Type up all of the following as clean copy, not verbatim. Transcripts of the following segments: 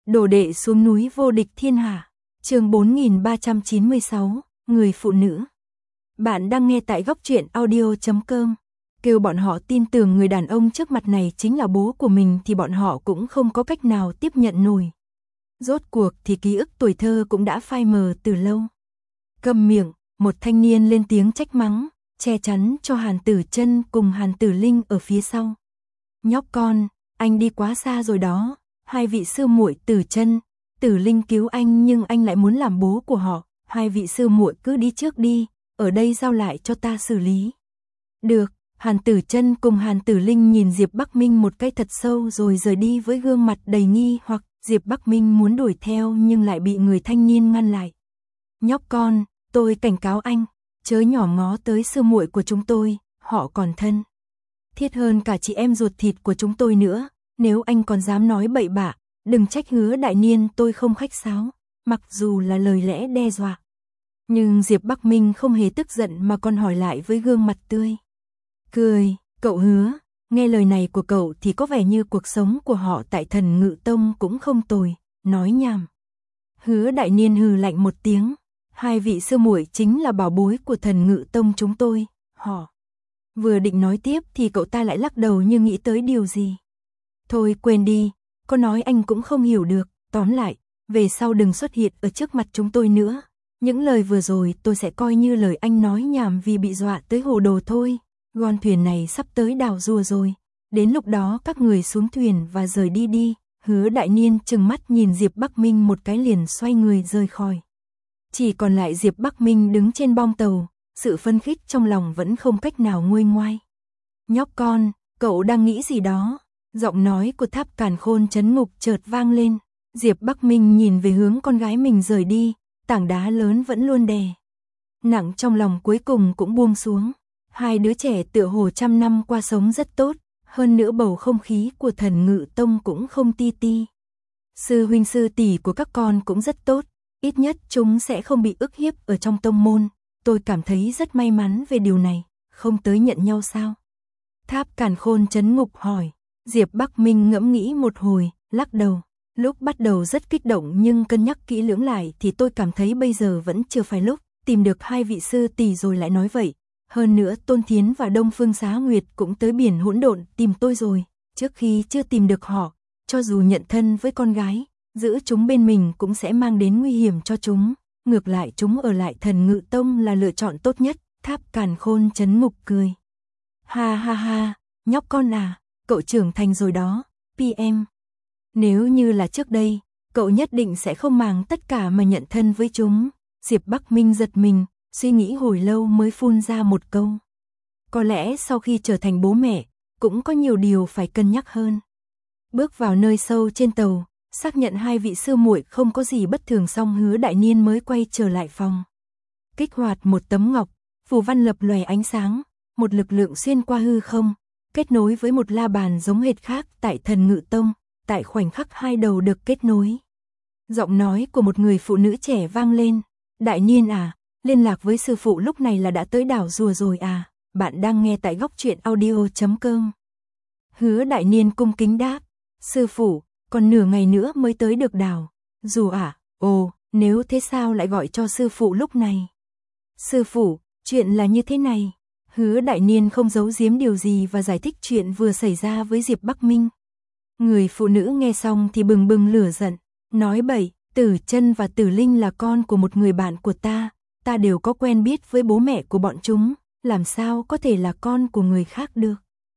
Đồ đệ xuống núi vô địch thiên hạ. Chương 4396, người phụ nữ. Bạn đang nghe tại góc truyện audio.com. Kêu bọn họ tin tưởng người đàn ông trước mặt này chính là bố của mình thì bọn họ cũng không có cách nào tiếp nhận nổi. Rốt cuộc thì ký ức tuổi thơ cũng đã phai mờ từ lâu. Câm miệng, một thanh niên lên tiếng trách mắng, che chắn cho Hàn Tử Chân cùng Hàn Tử Linh ở phía sau. Nhóc con, anh đi quá xa rồi đó. Hai vị sư muội Tử Chân, Tử Linh cứu anh nhưng anh lại muốn làm bố của họ. Hai vị sư muội cứ đi trước đi, ở đây giao lại cho ta xử lý. Được, Hàn Tử Chân cùng Hàn Tử Linh nhìn Diệp Bắc Minh một cái thật sâu rồi rời đi với gương mặt đầy nghi hoặc. Diệp Bắc Minh muốn đuổi theo nhưng lại bị người thanh niên ngăn lại. Nhóc con, tôi cảnh cáo anh, chớ nhỏ ngó tới sư muội của chúng tôi, họ còn thân thiết hơn cả chị em ruột thịt của chúng tôi nữa. Nếu anh còn dám nói bậy bạ, đừng trách Hứa đại niên tôi không khách sáo, mặc dù là lời lẽ đe dọa. Nhưng Diệp Bắc Minh không hề tức giận mà còn hỏi lại với gương mặt tươi cười, cậu Hứa, nghe lời này của cậu thì có vẻ như cuộc sống của họ tại Thần Ngự Tông cũng không tồi, nói nhảm. Hứa đại niên hừ lạnh một tiếng, hai vị sư muội chính là bảo bối của Thần Ngự Tông chúng tôi, họ. Vừa định nói tiếp thì cậu ta lại lắc đầu như nghĩ tới điều gì. Thôi quên đi, có nói anh cũng không hiểu được, tóm lại, về sau đừng xuất hiện ở trước mặt chúng tôi nữa. Những lời vừa rồi tôi sẽ coi như lời anh nói nhảm vì bị dọa tới hồ đồ thôi. Con thuyền này sắp tới đảo rùa rồi, đến lúc đó các người xuống thuyền và rời đi đi. Hứa đại niên trừng mắt nhìn Diệp Bắc Minh một cái liền xoay người rời khỏi. Chỉ còn lại Diệp Bắc Minh đứng trên bong tàu, sự phấn khích trong lòng vẫn không cách nào nguôi ngoai. Nhóc con, cậu đang nghĩ gì đó? Giọng nói của Tháp Càn Khôn Trấn Ngục chợt vang lên. Diệp Bắc Minh nhìn về hướng con gái mình rời đi, tảng đá lớn vẫn luôn đè nặng trong lòng cuối cùng cũng buông xuống. Hai đứa trẻ tựa hồ trăm năm qua sống rất tốt, hơn nữa bầu không khí của Thần Ngự Tông cũng không ti ti. Sư huynh sư tỷ của các con cũng rất tốt, ít nhất chúng sẽ không bị ức hiếp ở trong tông môn. Tôi cảm thấy rất may mắn về điều này, không tới nhận nhau sao? Tháp Càn Khôn Trấn Ngục hỏi. Diệp Bắc Minh ngẫm nghĩ một hồi, lắc đầu. Lúc bắt đầu rất kích động nhưng cân nhắc kỹ lưỡng lại thì tôi cảm thấy bây giờ vẫn chưa phải lúc. Tìm được hai vị sư tỷ rồi lại nói vậy. Hơn nữa Tôn Thiến và Đông Phương Xá Nguyệt cũng tới biển hỗn độn tìm tôi rồi. Trước khi chưa tìm được họ, cho dù nhận thân với con gái, giữ chúng bên mình cũng sẽ mang đến nguy hiểm cho chúng. Ngược lại chúng ở lại Thần Ngự Tông là lựa chọn tốt nhất. Tháp Càn Khôn Trấn Ngục cười. Ha ha ha, nhóc con à, cậu trưởng thành rồi đó, PM. Nếu như là trước đây, cậu nhất định sẽ không màng tất cả mà nhận thân với chúng. Diệp Bắc Minh giật mình, suy nghĩ hồi lâu mới phun ra một câu. Có lẽ sau khi trở thành bố mẹ, cũng có nhiều điều phải cân nhắc hơn. Bước vào nơi sâu trên tàu, xác nhận hai vị sư muội không có gì bất thường xong Hứa đại niên mới quay trở lại phòng. Kích hoạt một tấm ngọc, phù văn lập lòe ánh sáng, một lực lượng xuyên qua hư không, kết nối với một la bàn giống hệt khác tại Thần Ngự Tông. Tại khoảnh khắc hai đầu được kết nối, giọng nói của một người phụ nữ trẻ vang lên. Đại niên à, liên lạc với sư phụ lúc này là đã tới đảo rùa rồi à, bạn đang nghe tại góc truyện audio.com. Hứa đại niên cung kính đáp, sư phụ, còn nửa ngày nữa mới tới được đảo rùa à, ồ, nếu thế sao lại gọi cho sư phụ lúc này? Sư phụ, chuyện là như thế này. Hứa đại niên không giấu giếm điều gì và giải thích chuyện vừa xảy ra với Diệp Bắc Minh. Người phụ nữ nghe xong thì bừng bừng lửa giận, nói bậy, Tử Chân và Tử Linh là con của một người bạn của ta đều có quen biết với bố mẹ của bọn chúng, làm sao có thể là con của người khác được.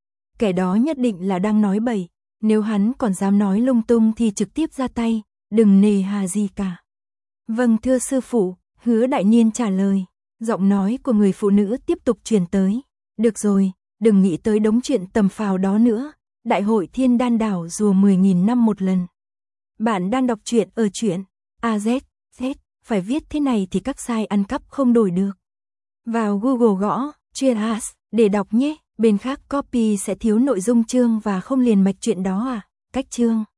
Kẻ đó nhất định là đang nói bậy, nếu hắn còn dám nói lung tung thì trực tiếp ra tay, đừng nề hà gì cả. Vâng thưa sư phụ, Hứa đại niên trả lời. Giọng nói của người phụ nữ tiếp tục truyền tới. Được rồi, đừng nghĩ tới đống chuyện tầm phào đó nữa. Đại hội Thiên Đan đảo rùa 10.000 năm một lần. Bạn đang đọc truyện ở truyện AZ, phải viết thế này thì các site ăn cắp không đổi được. Vào Google gõ truyện AS để đọc nhé. Bên khác copy sẽ thiếu nội dung chương và không liền mạch chuyện đó à. Cách chương